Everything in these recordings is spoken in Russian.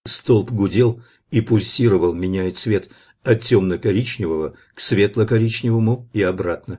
Столб гудел и пульсировал, меняя цвет от темно-коричневого к светло-коричневому и обратно.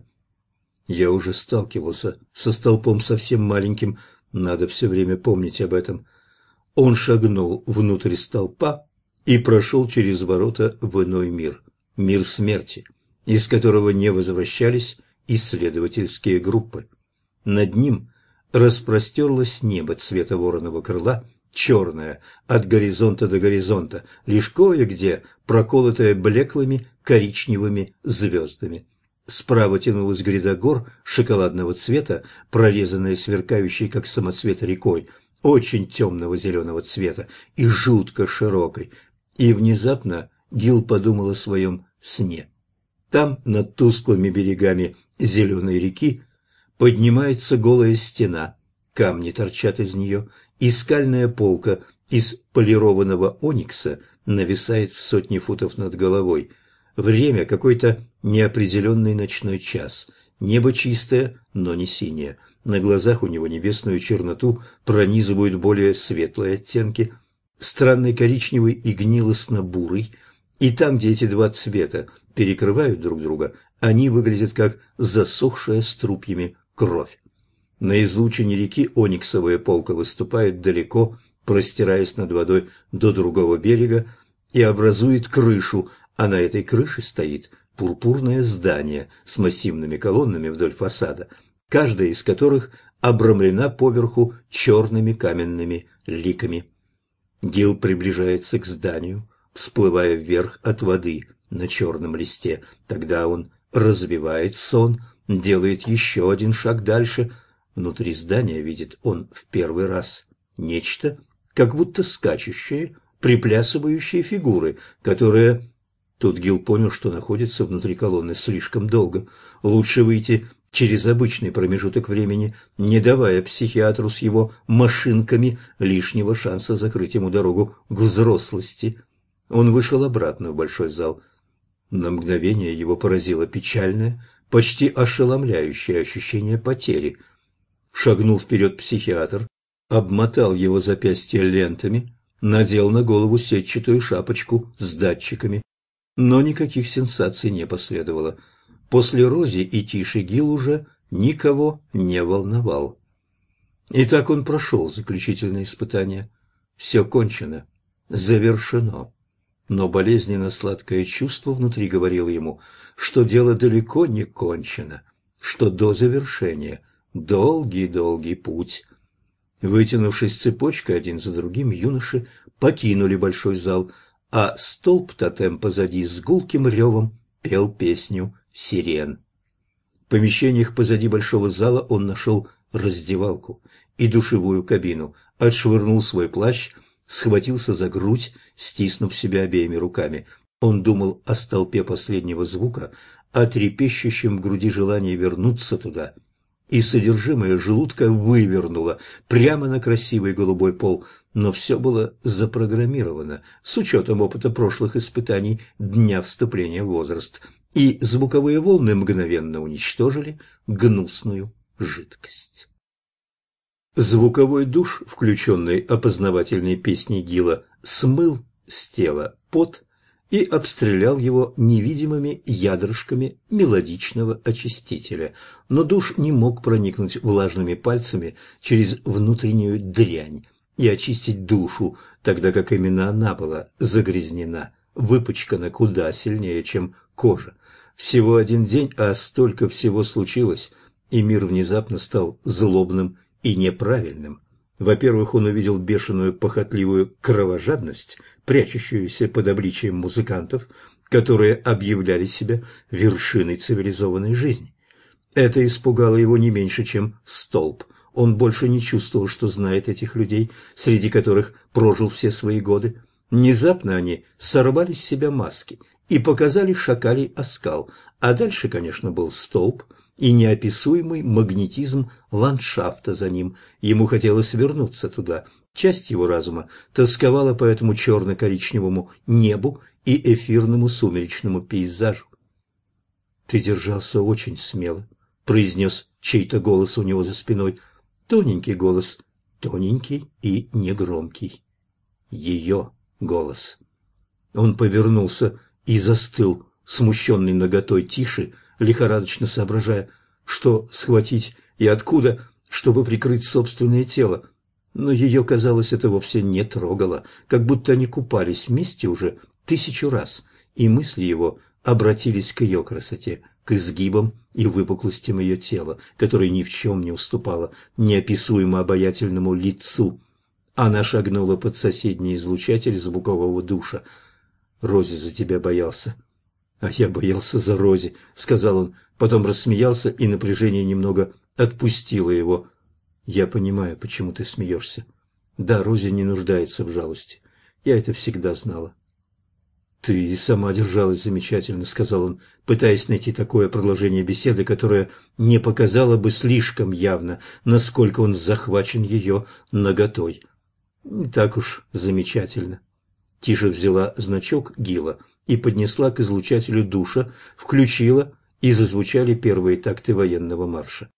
Я уже сталкивался со столпом совсем маленьким, надо все время помнить об этом. Он шагнул внутрь столпа и прошел через ворота в иной мир, мир смерти, из которого не возвращались исследовательские группы. Над ним распростерлось небо цвета вороного крыла, черное от горизонта до горизонта, лишь кое-где проколотое блеклыми коричневыми звездами. Справа тянулась гряда гор шоколадного цвета, прорезанная сверкающей, как самоцвет, рекой, очень темного зеленого цвета и жутко широкой. И внезапно Гил подумал о своем сне. Там, над тусклыми берегами зеленой реки, поднимается голая стена, камни торчат из нее, и скальная полка из полированного оникса нависает в сотни футов над головой. Время — какой-то неопределенный ночной час. Небо чистое, но не синее. На глазах у него небесную черноту пронизывают более светлые оттенки, странный коричневый и гнилостно-бурый. И там, где эти два цвета перекрывают друг друга, они выглядят как засохшая струпьями кровь. На излучине реки ониксовая полка выступает далеко, простираясь над водой до другого берега, и образует крышу, а на этой крыше стоит пурпурное здание с массивными колоннами вдоль фасада, каждая из которых обрамлена поверху черными каменными ликами. Гил приближается к зданию, всплывая вверх от воды на черном листе. Тогда он развивает сон, делает еще один шаг дальше. Внутри здания видит он в первый раз нечто, как будто скачущие, приплясывающие фигуры, которые... Тут Гил понял, что находится внутри колонны слишком долго. Лучше выйти через обычный промежуток времени, не давая психиатру с его машинками лишнего шанса закрыть ему дорогу к взрослости. Он вышел обратно в большой зал. На мгновение его поразило печальное, почти ошеломляющее ощущение потери. Шагнул вперед психиатр, обмотал его запястье лентами, надел на голову сетчатую шапочку с датчиками. Но никаких сенсаций не последовало. После Рози и Тиши Гил уже никого не волновал. И так он прошел заключительное испытание. Все кончено, завершено. Но болезненно сладкое чувство внутри говорило ему, что дело далеко не кончено, что до завершения долгий-долгий путь. Вытянувшись цепочкой один за другим, юноши покинули большой зал, а столб-тотем позади с гулким ревом пел песню сирен. В помещениях позади большого зала он нашел раздевалку и душевую кабину, отшвырнул свой плащ, схватился за грудь, стиснув себя обеими руками. Он думал о столпе последнего звука, о трепещущем в груди желании вернуться туда, и содержимое желудка вывернуло прямо на красивый голубой пол, но все было запрограммировано с учетом опыта прошлых испытаний дня вступления в возраст, и звуковые волны мгновенно уничтожили гнусную жидкость. Звуковой душ, включенный опознавательной песней Гила, смыл с тела пот и обстрелял его невидимыми ядрышками мелодичного очистителя. Но душ не мог проникнуть влажными пальцами через внутреннюю дрянь и очистить душу, тогда как именно она была загрязнена, выпачкана куда сильнее, чем кожа. Всего один день, а столько всего случилось, и мир внезапно стал злобным и неправильным. Во-первых, он увидел бешеную похотливую кровожадность, прячущуюся под обличием музыкантов, которые объявляли себя вершиной цивилизованной жизни. Это испугало его не меньше, чем столб. Он больше не чувствовал, что знает этих людей, среди которых прожил все свои годы. Внезапно они сорвали с себя маски и показали шакалий оскал, а дальше, конечно, был столб и неописуемый магнетизм ландшафта за ним. Ему хотелось вернуться туда. Часть его разума тосковала по этому черно-коричневому небу и эфирному сумеречному пейзажу. «Ты держался очень смело», — произнес чей-то голос у него за спиной. Тоненький голос, тоненький и негромкий. Ее голос. Он повернулся и застыл, смущенный наготой Тиши, лихорадочно соображая, что схватить и откуда, чтобы прикрыть собственное тело. Но ее, казалось, это вовсе не трогало, как будто они купались вместе уже 1000 раз, и мысли его обратились к ее красоте, к изгибам и выпуклостям ее тела, которое ни в чем не уступало неописуемо обаятельному лицу. Она шагнула под соседний излучатель звукового душа. «Рози за тебя боялся». «А я боялся за Рози», — сказал он, потом рассмеялся, и напряжение немного отпустило его. «Я понимаю, почему ты смеешься. Да, Рози не нуждается в жалости. Я это всегда знала». «Ты и сама держалась замечательно», — сказал он, пытаясь найти такое продолжение беседы, которое не показало бы слишком явно, насколько он захвачен ее наготой. «Не так уж замечательно». Тиша взяла значок Гила и поднесла к излучателю душа, включила, и зазвучали первые такты военного марша.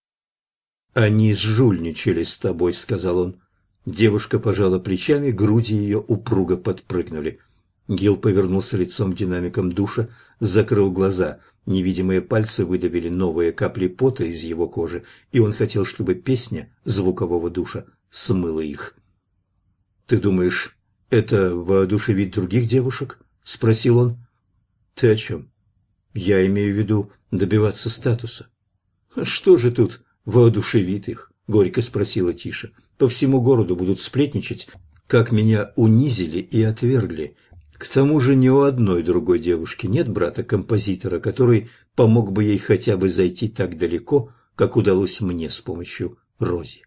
«Они сжульничали с тобой», — сказал он. Девушка пожала плечами, груди ее упруго подпрыгнули. Гил повернулся лицом к динамикам душа, закрыл глаза. Невидимые пальцы выдавили новые капли пота из его кожи, и он хотел, чтобы песня звукового душа смыла их. «Ты думаешь, это воодушевит других девушек?» — спросил он. «Ты о чем?» «Я имею в виду добиваться статуса». «Что же тут воодушевит их?» — горько спросила Тиша. «По всему городу будут сплетничать, как меня унизили и отвергли. К тому же ни у одной другой девушки нет брата-композитора, который помог бы ей хотя бы зайти так далеко, как удалось мне с помощью Рози».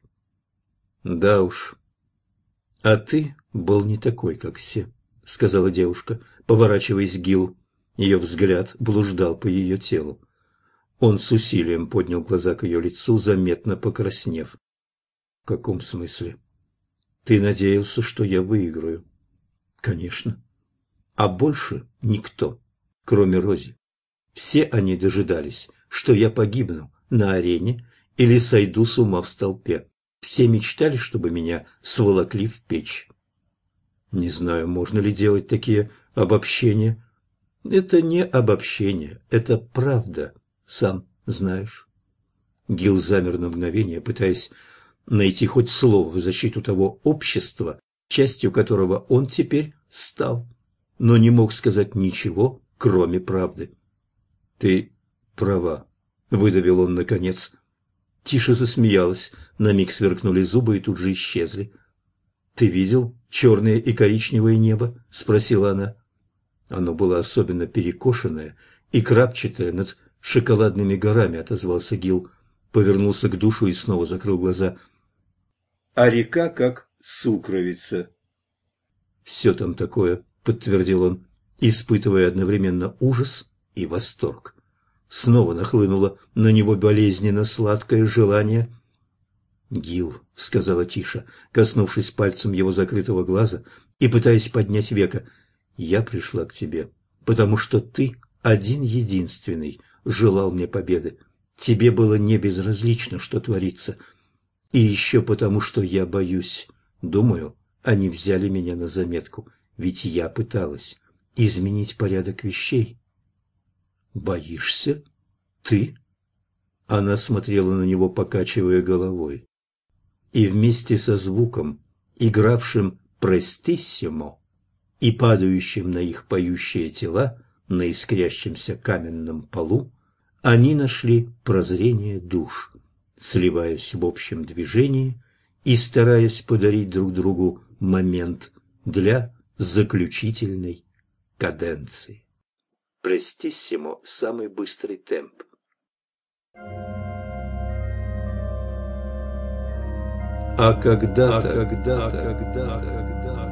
«Да уж. А ты был не такой, как все», — сказала девушка, поворачиваясь к Гилу. Ее взгляд блуждал по ее телу. Он с усилием поднял глаза к ее лицу, заметно покраснев. «В каком смысле?» «Ты надеялся, что я выиграю?» «Конечно. А больше никто, кроме Рози. Все они дожидались, что я погибну на арене или сойду с ума в столпе. Все мечтали, чтобы меня сволокли в печь». «Не знаю, можно ли делать такие обобщения». «Это не обобщение, это правда, сам знаешь». Гил замер на мгновение, пытаясь найти хоть слово в защиту того общества, частью которого он теперь стал, но не мог сказать ничего, кроме правды. «Ты права», — выдавил он наконец. Тише засмеялась, на миг сверкнули зубы и тут же исчезли. «Ты видел черное и коричневое небо?» — спросила она. Оно было особенно перекошенное и крапчатое над шоколадными горами, — отозвался Гил, повернулся к душу и снова закрыл глаза. «А река как сукровица». «Все там такое», — подтвердил он, испытывая одновременно ужас и восторг. Снова нахлынуло на него болезненно сладкое желание. «Гил», — сказала Тиша, коснувшись пальцем его закрытого глаза и пытаясь поднять веко, — «я пришла к тебе, потому что ты один-единственный желал мне победы. Тебе было не безразлично, что творится. И еще потому, что я боюсь. Думаю, они взяли меня на заметку, ведь я пыталась изменить порядок вещей». «Боишься? Ты?» Она смотрела на него, покачивая головой. И вместе со звуком, игравшим «престиссимо» и падающим на их поющие тела на искрящемся каменном полу, они нашли прозрение душ, сливаясь в общем движении и стараясь подарить друг другу момент для заключительной каденции. Престиссимо – самый быстрый темп. А когда-то...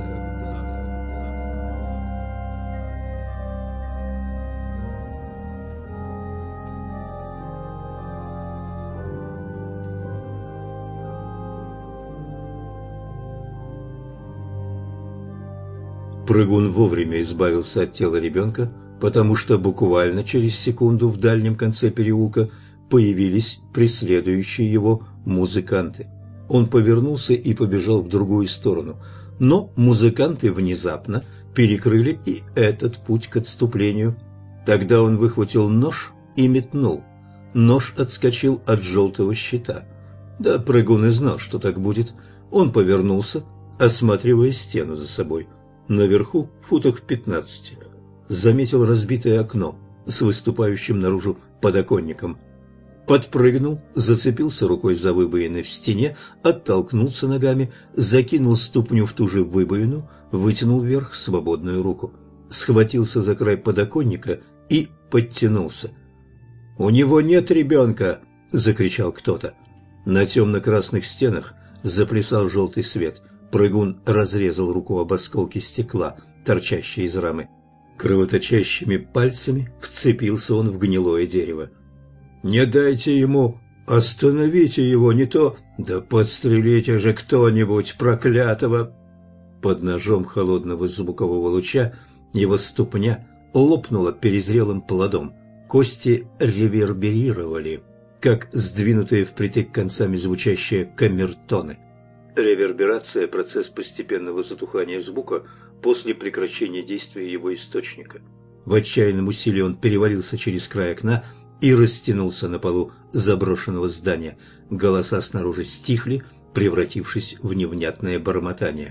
Прыгун вовремя избавился от тела ребенка, потому что буквально через секунду в дальнем конце переулка появились преследующие его музыканты. Он повернулся и побежал в другую сторону, Но музыканты внезапно перекрыли и этот путь к отступлению. Тогда он выхватил нож и метнул. Нож отскочил от желтого щита. Да, прыгун и знал, что так будет. Он повернулся, осматривая стену за собой. Наверху, в футах в 15, заметил разбитое окно с выступающим наружу подоконником. Подпрыгнул, зацепился рукой за выбоины в стене, оттолкнулся ногами, закинул ступню в ту же выбоину, вытянул вверх свободную руку, схватился за край подоконника и подтянулся. «У него нет ребенка!» – закричал кто-то. На темно-красных стенах заплясал желтый свет. Прыгун разрезал руку об осколки стекла, торчащие из рамы. Кровоточащими пальцами вцепился он в гнилое дерево. «Не дайте ему! Остановите его! Не то! Да подстрелите же кто-нибудь, проклятого!» Под ножом холодного звукового луча его ступня лопнула перезрелым плодом. Кости реверберировали, как сдвинутые впритык концами звучащие камертоны. Реверберация – процесс постепенного затухания звука после прекращения действия его источника. В отчаянном усилии он перевалился через край окна и растянулся на полу заброшенного здания. Голоса снаружи стихли, превратившись в невнятное бормотание.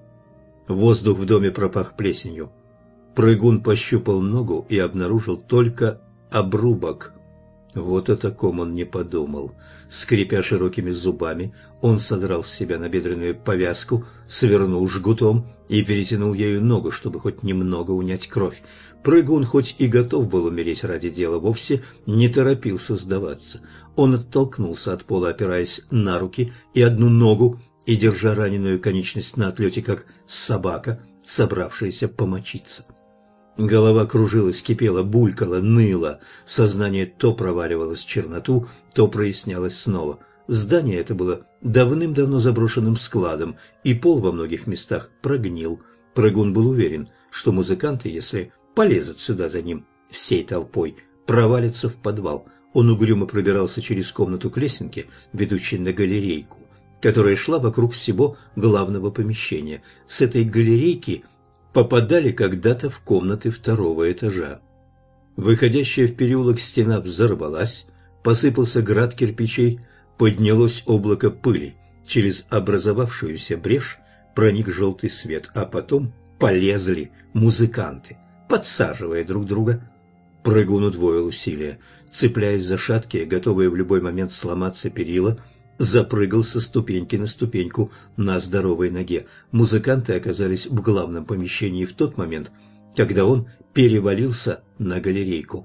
Воздух в доме пропах плесенью. Прыгун пощупал ногу и обнаружил только обрубок. Вот о таком он не подумал. Скрипя широкими зубами, он содрал с себя набедренную повязку, свернул жгутом и перетянул ею ногу, чтобы хоть немного унять кровь. Прыгун, хоть и готов был умереть ради дела, вовсе не торопился сдаваться. Он оттолкнулся от пола, опираясь на руки и одну ногу, и держа раненую конечность на отлете, как собака, собравшаяся помочиться. Голова кружилась, кипела, булькала, ныла. Сознание то проваливалось в черноту, то прояснялось снова. Здание это было давным-давно заброшенным складом, и пол во многих местах прогнил. Прыгун был уверен, что музыканты, если полезут сюда за ним всей толпой, провалятся в подвал. Он угрюмо пробирался через комнату к лесенке, ведущей на галерейку, которая шла вокруг всего главного помещения. С этой галерейки попадали когда-то в комнаты второго этажа. Выходящая в переулок стена взорвалась, посыпался град кирпичей, поднялось облако пыли. Через образовавшуюся брешь проник желтый свет, а потом полезли музыканты, подсаживая друг друга. Прыгун удвоил усилия. Цепляясь за шаткие, готовые в любой момент сломаться перила, запрыгал со ступеньки на ступеньку на здоровой ноге. Музыканты оказались в главном помещении в тот момент, когда он перевалился на галерейку.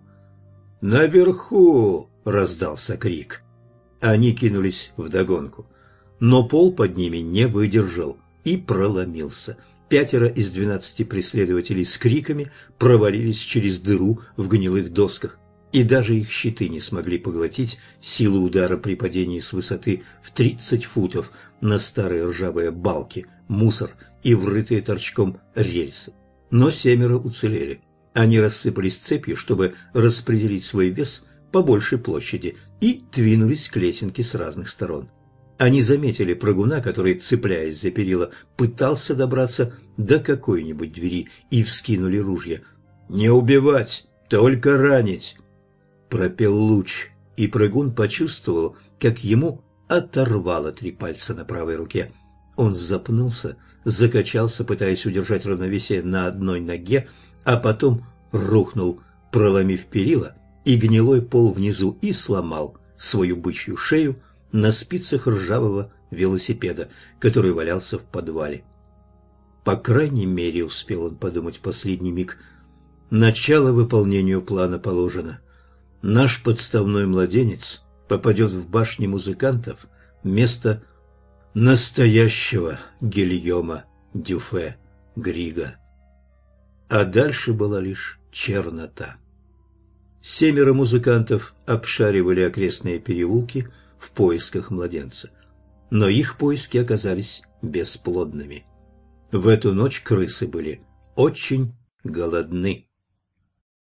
«Наверху!» — раздался крик. Они кинулись вдогонку, но пол под ними не выдержал и проломился. 5 из 12 преследователей с криками провалились через дыру в гнилых досках, и даже их щиты не смогли поглотить силу удара при падении с высоты в 30 футов на старые ржавые балки, мусор и врытые торчком рельсы. Но 7 уцелели. Они рассыпались цепью, чтобы распределить свой вес по большей площади, и двинулись к лесенке с разных сторон. Они заметили прыгуна, который, цепляясь за перила, пытался добраться до какой-нибудь двери, и вскинули ружья. «Не убивать, только ранить!» Пропел луч, и прыгун почувствовал, как ему оторвало 3 пальца на правой руке. Он запнулся, закачался, пытаясь удержать равновесие на одной ноге, а потом рухнул, проломив перила и гнилой пол внизу, и сломал свою бычью шею на спицах ржавого велосипеда, который валялся в подвале. По крайней мере, успел он подумать в последний миг, начало выполнению плана положено. Наш подставной младенец попадет в башни музыкантов вместо настоящего Гильома Дюфе Грига. А дальше была лишь чернота. 7 музыкантов обшаривали окрестные переулки в поисках младенца, но их поиски оказались бесплодными. В эту ночь крысы были очень голодны.